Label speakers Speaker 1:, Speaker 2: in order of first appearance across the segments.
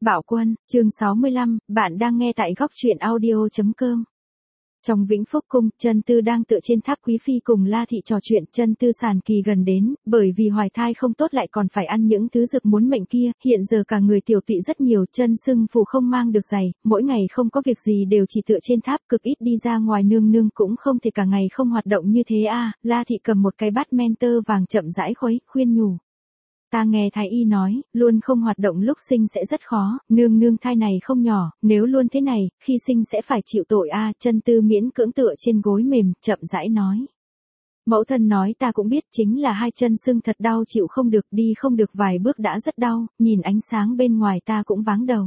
Speaker 1: Bạo Quân, chương 65, bạn đang nghe tại góc truyện audio.com. Trong Vĩnh Phúc Cung, Chân Tư đang tựa trên tháp quý phi cùng La Thị trò chuyện. Chân Tư sản kỳ gần đến, bởi vì hoài thai không tốt lại còn phải ăn những thứ dược muốn mệnh kia, hiện giờ cả người tiểu tụy rất nhiều, chân sưng phù không mang được giày, mỗi ngày không có việc gì đều chỉ tựa trên tháp, cực ít đi ra ngoài, nương nương cũng không thể cả ngày không hoạt động như thế à. La Thị cầm một cái bát men tơ vàng chậm rãi khuấy, khuyên nhủ. Ta nghe thái y nói, luôn không hoạt động lúc sinh sẽ rất khó, nương nương thai này không nhỏ, nếu luôn thế này, khi sinh sẽ phải chịu tội a. Chân Tư miễn cưỡng tựa trên gối mềm, chậm rãi nói. Mẫu thân nói ta cũng biết, chính là hai chân sưng thật đau, chịu không được, đi không được vài bước đã rất đau, nhìn ánh sáng bên ngoài ta cũng váng đầu.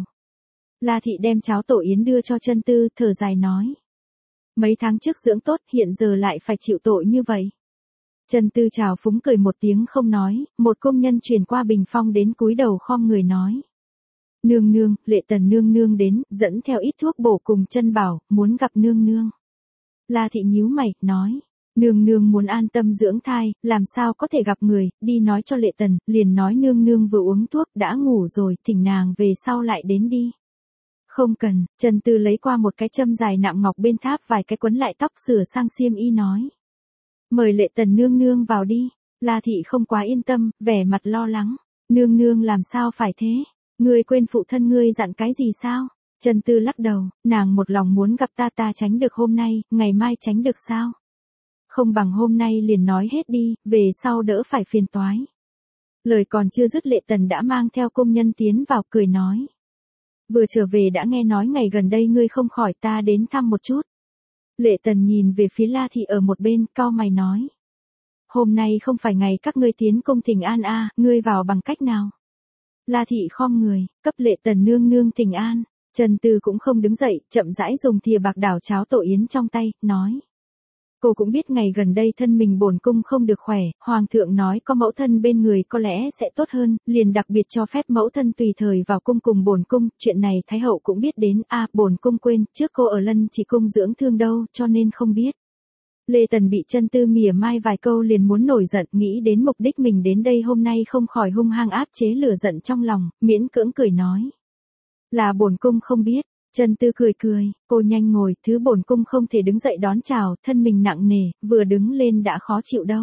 Speaker 1: La Thị đem cháo tổ yến đưa cho Chân Tư, thở dài nói. Mấy tháng trước dưỡng tốt, hiện giờ lại phải chịu tội như vậy. Chân Tư chào phúng cười một tiếng không nói, một công nhân truyền qua bình phong đến cúi đầu khom người nói. Nương nương, Lệ Tần nương nương đến, dẫn theo ít thuốc bổ cùng Chân Bảo, muốn gặp nương nương. La Thị nhíu mày, nói. Nương nương muốn an tâm dưỡng thai, làm sao có thể gặp người, đi nói cho Lệ Tần, liền nói nương nương vừa uống thuốc đã ngủ rồi, thỉnh nàng về sau lại đến đi. Không cần, Chân Tư lấy qua một cái châm dài nạm ngọc bên tháp vài cái quấn lại tóc sửa sang xiêm y nói. Mời Lệ Tần nương nương vào đi. La Thị không quá yên tâm, vẻ mặt lo lắng. Nương nương làm sao phải thế? Ngươi quên phụ thân ngươi dặn cái gì sao? Chân Tư lắc đầu, nàng một lòng muốn gặp ta tránh được hôm nay, ngày mai tránh được sao? Không bằng hôm nay liền nói hết đi, về sau đỡ phải phiền toái. Lời còn chưa dứt Lệ Tần đã mang theo công nhân tiến vào, cười nói. Vừa trở về đã nghe nói ngày gần đây ngươi không khỏi, ta đến thăm một chút. Lệ Tần nhìn về phía La Thị ở một bên, cau mày nói. Hôm nay không phải ngày các ngươi tiến cung thỉnh an a, ngươi vào bằng cách nào? La Thị khom người, cấp Lệ Tần nương nương thỉnh an. Chân Tư cũng không đứng dậy, chậm rãi dùng thìa bạc đảo cháo tổ yến trong tay, nói. Cô cũng biết ngày gần đây thân mình bổn cung không được khỏe, hoàng thượng nói có mẫu thân bên người có lẽ sẽ tốt hơn, liền đặc biệt cho phép mẫu thân tùy thời vào cung cùng bổn cung, chuyện này thái hậu cũng biết đến, bổn cung quên, trước cô ở Lân Chỉ cung dưỡng thương đâu, cho nên không biết. Lê Tần bị Chân Tư mỉa mai vài câu liền muốn nổi giận, nghĩ đến mục đích mình đến đây hôm nay không khỏi hung hăng áp chế lửa giận trong lòng, miễn cưỡng cười nói. Là bổn cung không biết. Chân Tư cười cười, cô nhanh ngồi, thứ bổn cung không thể đứng dậy đón chào, thân mình nặng nề, vừa đứng lên đã khó chịu đâu.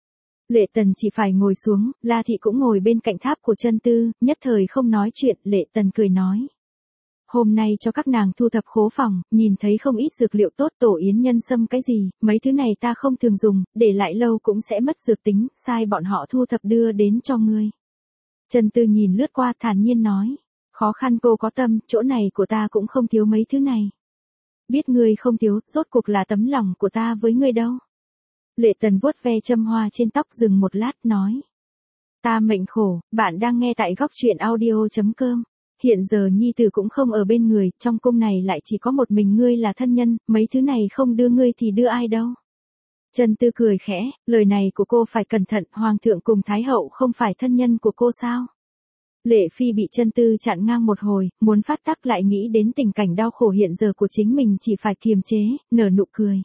Speaker 1: Lệ Tần chỉ phải ngồi xuống, La Thị cũng ngồi bên cạnh tháp của Chân Tư, nhất thời không nói chuyện, Lệ Tần cười nói. Hôm nay cho các nàng thu thập khố phòng, nhìn thấy không ít dược liệu tốt, tổ yến nhân sâm cái gì, mấy thứ này ta không thường dùng, để lại lâu cũng sẽ mất dược tính, sai bọn họ thu thập đưa đến cho ngươi. Chân Tư nhìn lướt qua thản nhiên nói. Khó khăn cô có tâm, chỗ này của ta cũng không thiếu mấy thứ này. Biết ngươi không thiếu, rốt cuộc là tấm lòng của ta với ngươi đâu. Lệ Tần vuốt ve châm hoa trên tóc dừng một lát, nói. Ta mệnh khổ, bạn đang nghe tại góc truyện audio.com. Hiện giờ nhi tử cũng không ở bên người, trong cung này lại chỉ có một mình ngươi là thân nhân, mấy thứ này không đưa ngươi thì đưa ai đâu. Chân Tư cười khẽ, lời này của cô phải cẩn thận, hoàng thượng cùng thái hậu không phải thân nhân của cô sao? Lệ Phi bị Chân Tư chặn ngang một hồi, muốn phát tác lại nghĩ đến tình cảnh đau khổ hiện giờ của chính mình chỉ phải kiềm chế, nở nụ cười.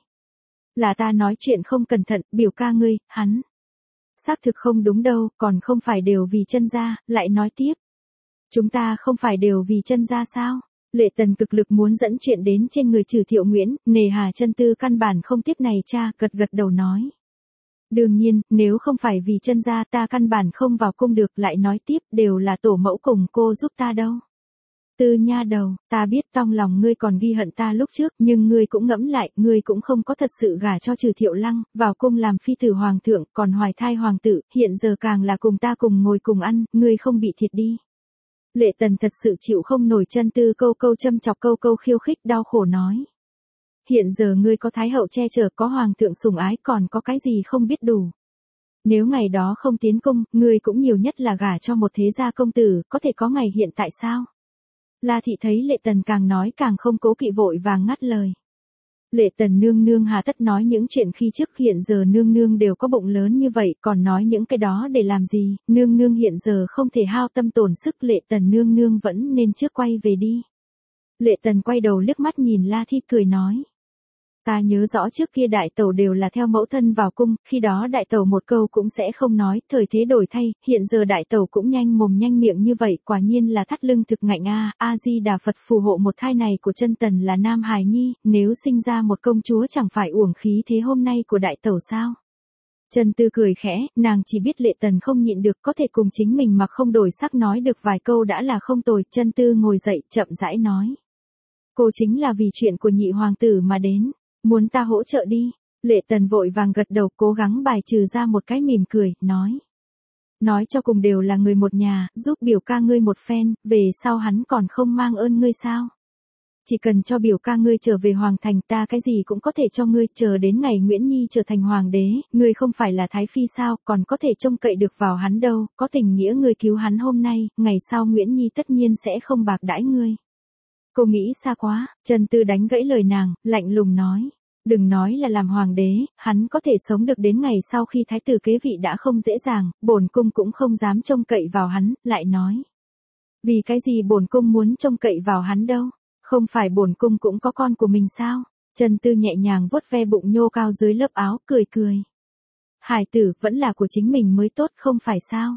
Speaker 1: Là ta nói chuyện không cẩn thận, biểu ca ngươi, hắn. Xác thực không đúng đâu, còn không phải đều vì Chân gia, lại nói tiếp. Chúng ta không phải đều vì Chân gia sao? Lệ Tần cực lực muốn dẫn chuyện đến trên người Trừ Thiệu Nguyễn, nề hà Chân Tư căn bản không tiếp này cha, gật gật đầu nói. Đương nhiên, nếu không phải vì Chân gia ta căn bản không vào cung được, lại nói tiếp, đều là tổ mẫu cùng cô giúp ta đâu. Tư nha đầu, ta biết trong lòng ngươi còn ghi hận ta lúc trước, nhưng ngươi cũng ngẫm lại, ngươi cũng không có thật sự gả cho Trừ Thiệu Lăng, vào cung làm phi tử hoàng thượng, còn hoài thai hoàng tử, hiện giờ càng là cùng ta cùng ngồi cùng ăn, ngươi không bị thiệt đi. Lệ Tần thật sự chịu không nổi. Chân Tư câu câu châm chọc câu câu khiêu khích, đau khổ nói. Hiện giờ ngươi có thái hậu che chở, có hoàng thượng sủng ái, còn có cái gì không biết đủ. Nếu ngày đó không tiến cung, ngươi cũng nhiều nhất là gả cho một thế gia công tử, có thể có ngày hiện tại sao? La Thị thấy Lệ Tần càng nói càng không cố kỵ, vội vàng ngắt lời. Lệ Tần nương nương hà tất nói những chuyện khi trước, hiện giờ nương nương đều có bụng lớn như vậy, còn nói những cái đó để làm gì, nương nương hiện giờ không thể hao tâm tổn sức, Lệ Tần nương nương vẫn nên trước quay về đi. Lệ Tần quay đầu liếc mắt nhìn La Thị cười nói. Ta nhớ rõ trước kia đại tẩu đều là theo mẫu thân vào cung, khi đó đại tẩu một câu cũng sẽ không nói, thời thế đổi thay, hiện giờ đại tẩu cũng nhanh mồm nhanh miệng như vậy, quả nhiên là thắt lưng thực ngạnh a. A-di-đà Phật phù hộ một thai này của chân tần là nam hài nhi, nếu sinh ra một công chúa chẳng phải uổng khí thế hôm nay của đại tẩu sao? Chân Tư cười khẽ, nàng chỉ biết Lệ Tần không nhịn được, có thể cùng chính mình mà không đổi sắc nói được vài câu đã là không tồi. Chân Tư ngồi dậy, chậm rãi nói. Cô chính là vì chuyện của nhị hoàng tử mà đến, muốn ta hỗ trợ đi. Lệ Tần vội vàng gật đầu, cố gắng bài trừ ra một cái mỉm cười, nói. Nói cho cùng đều là người một nhà, giúp biểu ca ngươi một phen, về sau hắn còn không mang ơn ngươi sao? Chỉ cần cho biểu ca ngươi trở về hoàng thành, ta cái gì cũng có thể cho ngươi, chờ đến ngày Nguyễn Nhi trở thành hoàng đế, ngươi không phải là thái phi sao, còn có thể trông cậy được vào hắn đâu, có tình nghĩa ngươi cứu hắn hôm nay, ngày sau Nguyễn Nhi tất nhiên sẽ không bạc đãi ngươi. Cô nghĩ xa quá. Chân Tư đánh gãy lời nàng, lạnh lùng nói. Đừng nói là làm hoàng đế, hắn có thể sống được đến ngày sau khi thái tử kế vị đã không dễ dàng, bổn cung cũng không dám trông cậy vào hắn, lại nói. Vì cái gì bổn cung muốn trông cậy vào hắn đâu? Không phải bổn cung cũng có con của mình sao? Chân Tư nhẹ nhàng vuốt ve bụng nhô cao dưới lớp áo, cười cười. Hải tử vẫn là của chính mình mới tốt, không phải sao?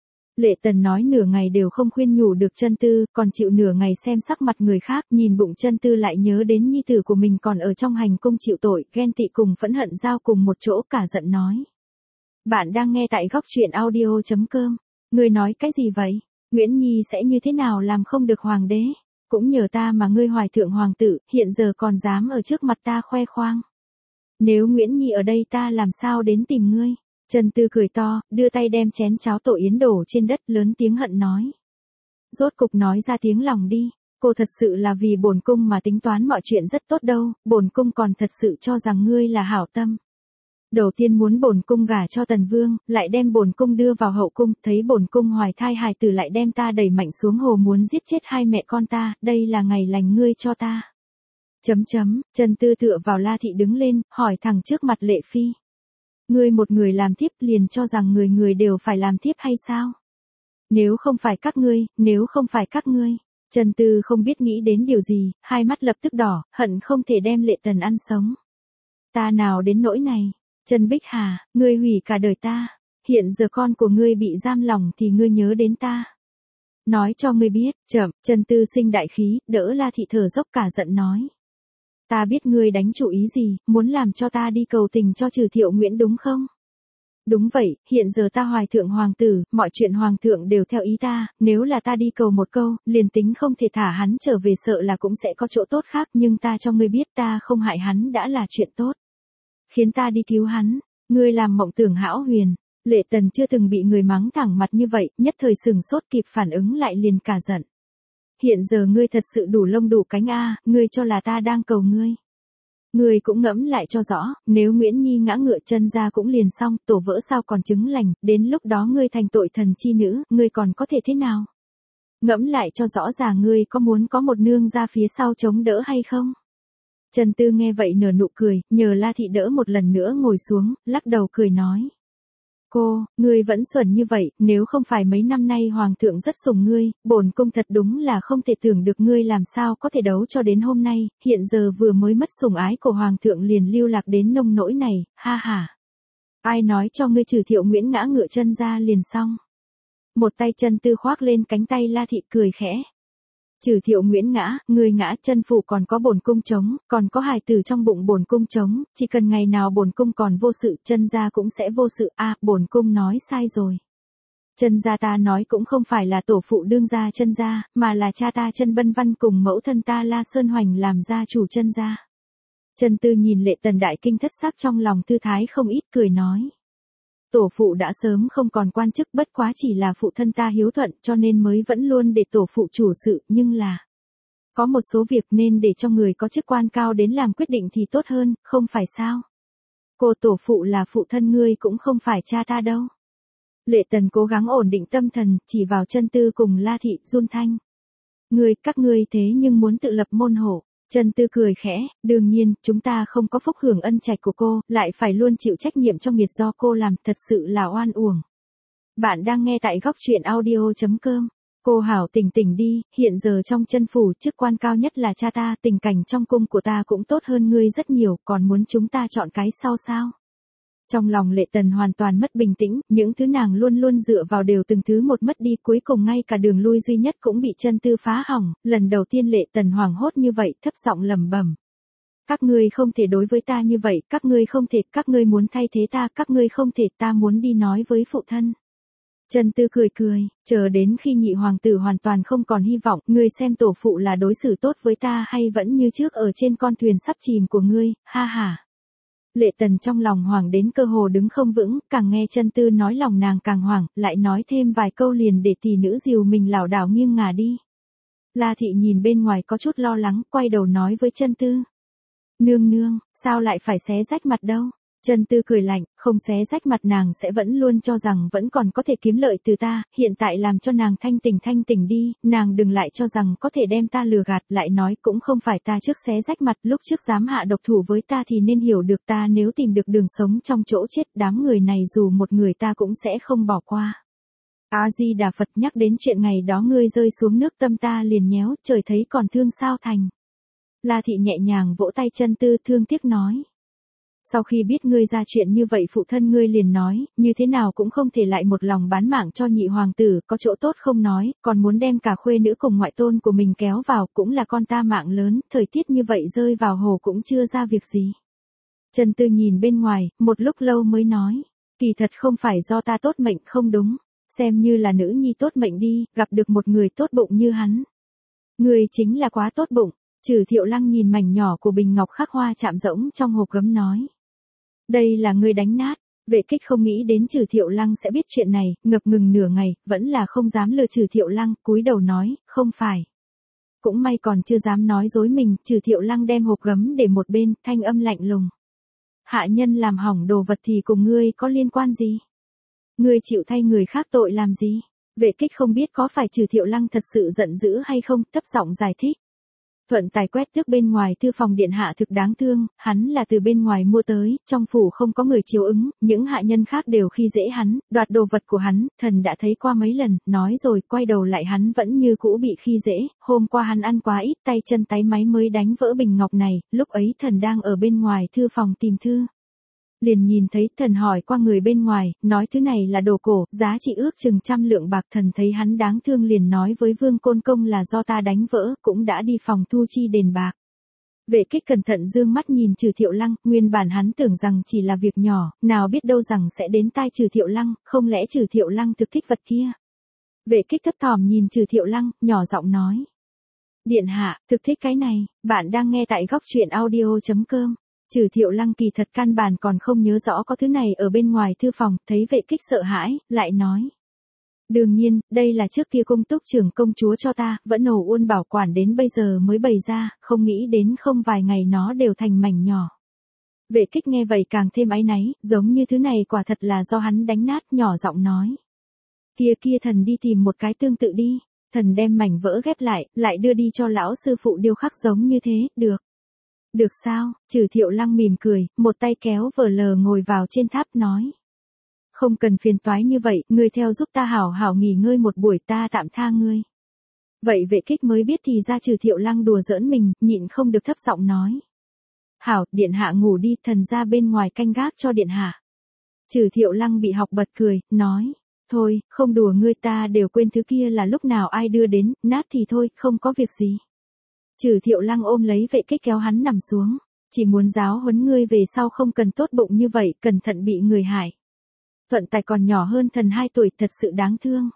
Speaker 1: Lệ Tần nói nửa ngày đều không khuyên nhủ được Chân Tư, còn chịu nửa ngày xem sắc mặt người khác, nhìn bụng Chân Tư lại nhớ đến nhi tử của mình còn ở trong hành cung chịu tội, ghen tị cùng phẫn hận giao cùng một chỗ, cả giận nói. Bạn đang nghe tại góc truyện audio.com. Ngươi nói cái gì vậy? Nguyễn Nhi sẽ như thế nào làm không được hoàng đế? Cũng nhờ ta mà ngươi hoài thượng hoàng tử, hiện giờ còn dám ở trước mặt ta khoe khoang. Nếu Nguyễn Nhi ở đây ta làm sao đến tìm ngươi? Chân Tư cười to, đưa tay đem chén cháo tổ yến đổ trên đất, lớn tiếng hận nói. Rốt cục nói ra tiếng lòng đi, cô thật sự là vì bổn cung mà tính toán mọi chuyện rất tốt đâu, bổn cung còn thật sự cho rằng ngươi là hảo tâm. Đầu tiên muốn bổn cung gả cho Tần Vương, lại đem bổn cung đưa vào hậu cung, thấy bổn cung hoài thai hài tử lại đem ta đẩy mạnh xuống hồ muốn giết chết hai mẹ con ta, đây là ngày lành ngươi cho ta. Chân Tư tựa vào La Thị đứng lên, hỏi thẳng trước mặt Lệ Phi. Ngươi một người làm thiếp liền cho rằng người người đều phải làm thiếp hay sao? Nếu không phải các ngươi. Chân Tư không biết nghĩ đến điều gì, hai mắt lập tức đỏ, hận không thể đem Lệ Tần ăn sống. Ta nào đến nỗi này? Chân Bích Hà, ngươi hủy cả đời ta. Hiện giờ con của ngươi bị giam lòng thì ngươi nhớ đến ta. Nói cho ngươi biết, Chân Tư sinh đại khí, đỡ La Thị thở dốc cả giận nói. Ta biết ngươi đánh chủ ý gì, muốn làm cho ta đi cầu tình cho Trừ Thiệu Nguyễn đúng không? Đúng vậy, hiện giờ ta hoài thượng hoàng tử, mọi chuyện hoàng thượng đều theo ý ta, nếu là ta đi cầu một câu, liền tính không thể thả hắn trở về sợ là cũng sẽ có chỗ tốt khác, nhưng ta cho ngươi biết ta không hại hắn đã là chuyện tốt. Khiến ta đi cứu hắn, ngươi làm mộng tưởng hão huyền. Lệ Tần chưa từng bị người mắng thẳng mặt như vậy, nhất thời sừng sốt kịp phản ứng lại liền cả giận. Hiện giờ ngươi thật sự đủ lông đủ cánh a, ngươi cho là ta đang cầu ngươi. Ngươi cũng ngẫm lại cho rõ, nếu Nguyễn Nhi ngã ngựa chân ra cũng liền xong, tổ vỡ sao còn trứng lành, đến lúc đó ngươi thành tội thần chi nữ, ngươi còn có thể thế nào? Ngẫm lại cho rõ ràng ngươi có muốn có một nương ra phía sau chống đỡ hay không? Chân Tư nghe vậy nở nụ cười, nhờ La Thị đỡ một lần nữa ngồi xuống, lắc đầu cười nói. Ngươi vẫn xuẩn như vậy, nếu không phải mấy năm nay hoàng thượng rất sủng ngươi, bổn cung thật đúng là không thể tưởng được ngươi làm sao có thể đấu cho đến hôm nay, hiện giờ vừa mới mất sủng ái của hoàng thượng liền lưu lạc đến nông nỗi này, ha ha. Ai nói cho ngươi Trừ Thiệu Nguyễn ngã ngựa chân ra liền xong. Một tay Chân Tư khoác lên cánh tay La Thị cười khẽ. Trừ Thiệu Nguyễn ngã, ngươi ngã, chân phủ còn có bổn cung chống, còn có hài tử trong bụng bổn cung chống, chỉ cần ngày nào bổn cung còn vô sự, Chân gia cũng sẽ vô sự. Bổn cung nói sai rồi. Chân gia ta nói cũng không phải là tổ phụ đương gia Chân gia, mà là cha ta Chân Bân Văn cùng mẫu thân ta La Sơn Hoành làm gia chủ Chân gia. Chân Tư nhìn Lệ Tần đại kinh thất sắc, trong lòng thư thái không ít, cười nói. Tổ phụ đã sớm không còn quan chức, bất quá chỉ là phụ thân ta hiếu thuận cho nên mới vẫn luôn để tổ phụ chủ sự, nhưng là có một số việc nên để cho người có chức quan cao đến làm quyết định thì tốt hơn, không phải sao? Tổ phụ là phụ thân ngươi cũng không phải cha ta đâu. Lệ Tần cố gắng ổn định tâm thần, chỉ vào Chân Tư cùng La Thị, run thanh. Các ngươi thế nhưng muốn tự lập môn hộ. Chân Tư cười khẽ, đương nhiên, chúng ta không có phúc hưởng ân trạch của cô, lại phải luôn chịu trách nhiệm cho nghiệt do cô làm, thật sự là oan uổng. Bạn đang nghe tại góc truyện audio.com. Cô hảo tỉnh tỉnh đi, hiện giờ trong chân phủ chức quan cao nhất là cha ta, tình cảnh trong cung của ta cũng tốt hơn ngươi rất nhiều, còn muốn chúng ta chọn cái sau sao? Trong lòng Lệ Tần hoàn toàn mất bình tĩnh, những thứ nàng luôn luôn dựa vào đều từng thứ một mất đi, cuối cùng ngay cả đường lui duy nhất cũng bị Chân Tư phá hỏng, lần đầu tiên Lệ Tần hoảng hốt như vậy, thấp giọng lẩm bẩm. Các ngươi không thể đối với ta như vậy, các ngươi không thể, các ngươi muốn thay thế ta, các ngươi không thể, ta muốn đi nói với phụ thân. Chân Tư cười cười, chờ đến khi nhị hoàng tử hoàn toàn không còn hy vọng, ngươi xem tổ phụ là đối xử tốt với ta hay vẫn như trước ở trên con thuyền sắp chìm của ngươi, ha ha. Lệ Tần trong lòng hoảng đến cơ hồ đứng không vững, càng nghe Chân Tư nói lòng nàng càng hoảng, lại nói thêm vài câu liền để tỷ nữ dìu mình lảo đảo nghiêng ngả đi. La thị nhìn bên ngoài có chút lo lắng, quay đầu nói với Chân Tư. Nương nương, sao lại phải xé rách mặt đâu? Chân Tư cười lạnh, không xé rách mặt nàng sẽ vẫn luôn cho rằng vẫn còn có thể kiếm lợi từ ta, hiện tại làm cho nàng thanh tỉnh đi, nàng đừng lại cho rằng có thể đem ta lừa gạt, lại nói cũng không phải ta trước xé rách mặt, lúc trước dám hạ độc thủ với ta thì nên hiểu được ta nếu tìm được đường sống trong chỗ chết, đám người này dù một người ta cũng sẽ không bỏ qua. A-di-đà Phật, nhắc đến chuyện ngày đó ngươi rơi xuống nước tâm ta liền nhéo, trời thấy còn thương sao thành. La thị nhẹ nhàng vỗ tay Chân Tư thương tiếc nói. Sau khi biết ngươi ra chuyện như vậy phụ thân ngươi liền nói, như thế nào cũng không thể lại một lòng bán mạng cho nhị hoàng tử, có chỗ tốt không nói, còn muốn đem cả khuê nữ cùng ngoại tôn của mình kéo vào, cũng là con ta mạng lớn, thời tiết như vậy rơi vào hồ cũng chưa ra việc gì. Chân Tư nhìn bên ngoài, một lúc lâu mới nói, kỳ thật không phải do ta tốt mệnh không đúng, xem như là nữ nhi tốt mệnh đi, gặp được một người tốt bụng như hắn. Ngươi chính là quá tốt bụng. Trừ Thiệu Lăng nhìn mảnh nhỏ của bình ngọc khắc hoa chạm rỗng trong hộp gấm nói. Đây là ngươi đánh nát, Vệ Kích không nghĩ đến Trừ Thiệu Lăng sẽ biết chuyện này, ngập ngừng nửa ngày, vẫn là không dám lừa Trừ Thiệu Lăng, cúi đầu nói, không phải. Cũng may còn chưa dám nói dối mình, Trừ Thiệu Lăng đem hộp gấm để một bên, thanh âm lạnh lùng. Hạ nhân làm hỏng đồ vật thì cùng ngươi có liên quan gì? Ngươi chịu thay người khác tội làm gì? Vệ Kích không biết có phải Trừ Thiệu Lăng thật sự giận dữ hay không, thấp giọng giải thích. Thuận tài quét tước bên ngoài thư phòng điện hạ thực đáng thương, hắn là từ bên ngoài mua tới, trong phủ không có người chiếu ứng, những hạ nhân khác đều khi dễ hắn, đoạt đồ vật của hắn, thần đã thấy qua mấy lần, nói rồi quay đầu lại hắn vẫn như cũ bị khi dễ, hôm qua hắn ăn quá ít tay chân táy máy mới đánh vỡ bình ngọc này, lúc ấy thần đang ở bên ngoài thư phòng tìm thư. Liền nhìn thấy thần hỏi qua người bên ngoài, nói thứ này là đồ cổ, giá trị ước chừng 100 lượng bạc, thần thấy hắn đáng thương liền nói với Vương Côn Công là do ta đánh vỡ, cũng đã đi phòng thu chi đền bạc. Vệ Kích cẩn thận dương mắt nhìn Trừ Thiệu Lăng, nguyên bản hắn tưởng rằng chỉ là việc nhỏ, nào biết đâu rằng sẽ đến tai Trừ Thiệu Lăng, không lẽ Trừ Thiệu Lăng thực thích vật kia. Vệ Kích thấp thỏm nhìn Trừ Thiệu Lăng, nhỏ giọng nói. Điện hạ, thực thích cái này, bạn đang nghe tại góc truyện audio.com. Trừ Thiệu Lăng kỳ thật căn bản còn không nhớ rõ có thứ này ở bên ngoài thư phòng, thấy Vệ Kích sợ hãi, lại nói. Đương nhiên, đây là trước kia cung túc trưởng công chúa cho ta, vẫn ổ uôn bảo quản đến bây giờ mới bày ra, không nghĩ đến không vài ngày nó đều thành mảnh nhỏ. Vệ Kích nghe vậy càng thêm áy náy, giống như thứ này quả thật là do hắn đánh nát, nhỏ giọng nói. Kia thần đi tìm một cái tương tự đi, thần đem mảnh vỡ ghép lại đưa đi cho lão sư phụ điêu khắc giống như thế, được. Được sao? Trừ Thiệu Lăng mỉm cười, một tay kéo vờ lờ ngồi vào trên tháp nói. Không cần phiền toái như vậy, ngươi theo giúp ta hảo hảo nghỉ ngơi một buổi, ta tạm tha ngươi. Vậy Vệ Kích mới biết thì ra Trừ Thiệu Lăng đùa giỡn mình, nhịn không được thấp giọng nói. Hảo, điện hạ ngủ đi, thần ra bên ngoài canh gác cho điện hạ. Trừ Thiệu Lăng bị học bật cười, nói. Thôi, không đùa ngươi, ta đều quên thứ kia là lúc nào ai đưa đến, nát thì thôi, không có việc gì. Trừ Thiệu Lăng ôm lấy Vệ Kích kéo hắn nằm xuống, chỉ muốn giáo huấn ngươi về sau không cần tốt bụng như vậy, cẩn thận bị người hại. Thuận tài còn nhỏ hơn thần 2 tuổi, thật sự đáng thương.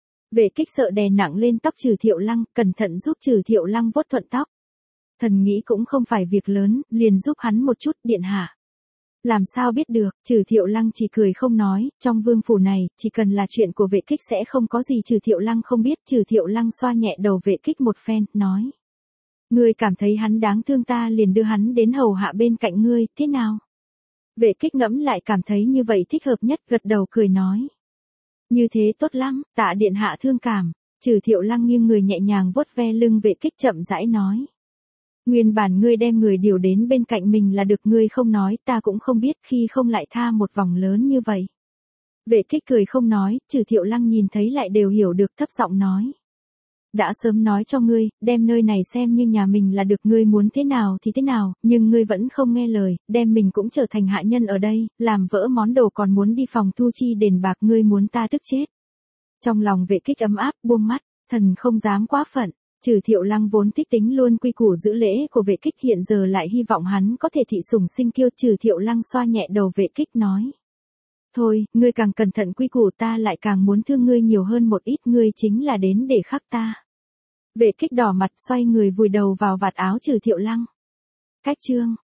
Speaker 1: Vệ Kích sợ đè nặng lên tóc Trừ Thiệu Lăng, cẩn thận giúp Trừ Thiệu Lăng vuốt thuận tóc. Thần nghĩ cũng không phải việc lớn, liền giúp hắn một chút, điện hạ. Làm sao biết được, Trừ Thiệu Lăng chỉ cười không nói, trong vương phủ này, chỉ cần là chuyện của Vệ Kích sẽ không có gì Trừ Thiệu Lăng không biết. Trừ Thiệu Lăng xoa nhẹ đầu Vệ Kích một phen, nói. Ngươi cảm thấy hắn đáng thương ta liền đưa hắn đến hầu hạ bên cạnh ngươi, thế nào? Vệ Kích ngẫm lại cảm thấy như vậy thích hợp nhất, gật đầu cười nói. Như thế tốt lắm, tạ điện hạ thương cảm. Trừ Thiệu Lăng nghiêng người nhẹ nhàng vuốt ve lưng Vệ Kích chậm rãi nói. Nguyên bản ngươi đem người điều đến bên cạnh mình là được, ngươi không nói, ta cũng không biết, khi không lại tha một vòng lớn như vậy. Vệ Kích cười không nói, Trừ Thiệu Lăng nhìn thấy lại đều hiểu được, thấp giọng nói. đã sớm nói cho ngươi, đem nơi này xem như nhà mình là được, ngươi muốn thế nào thì thế nào, nhưng ngươi vẫn không nghe lời, đem mình cũng trở thành hạ nhân ở đây, làm vỡ món đồ còn muốn đi phòng thu chi đền bạc, ngươi muốn ta tức chết. Trong lòng Vệ Kích ấm áp, buông mắt, thần không dám quá phận. Trừ Thiệu Lăng vốn thích tính luôn quy củ giữ lễ của Vệ Kích, hiện giờ lại hy vọng hắn có thể thị sủng sinh kiêu. Trừ Thiệu Lăng xoa nhẹ đầu Vệ Kích nói. Thôi, ngươi càng cẩn thận quy củ ta lại càng muốn thương ngươi nhiều hơn một ít, ngươi chính là đến để khắc ta. Vệ Kích đỏ mặt xoay người vùi đầu vào vạt áo Trừ Thiệu Lăng. Cách chương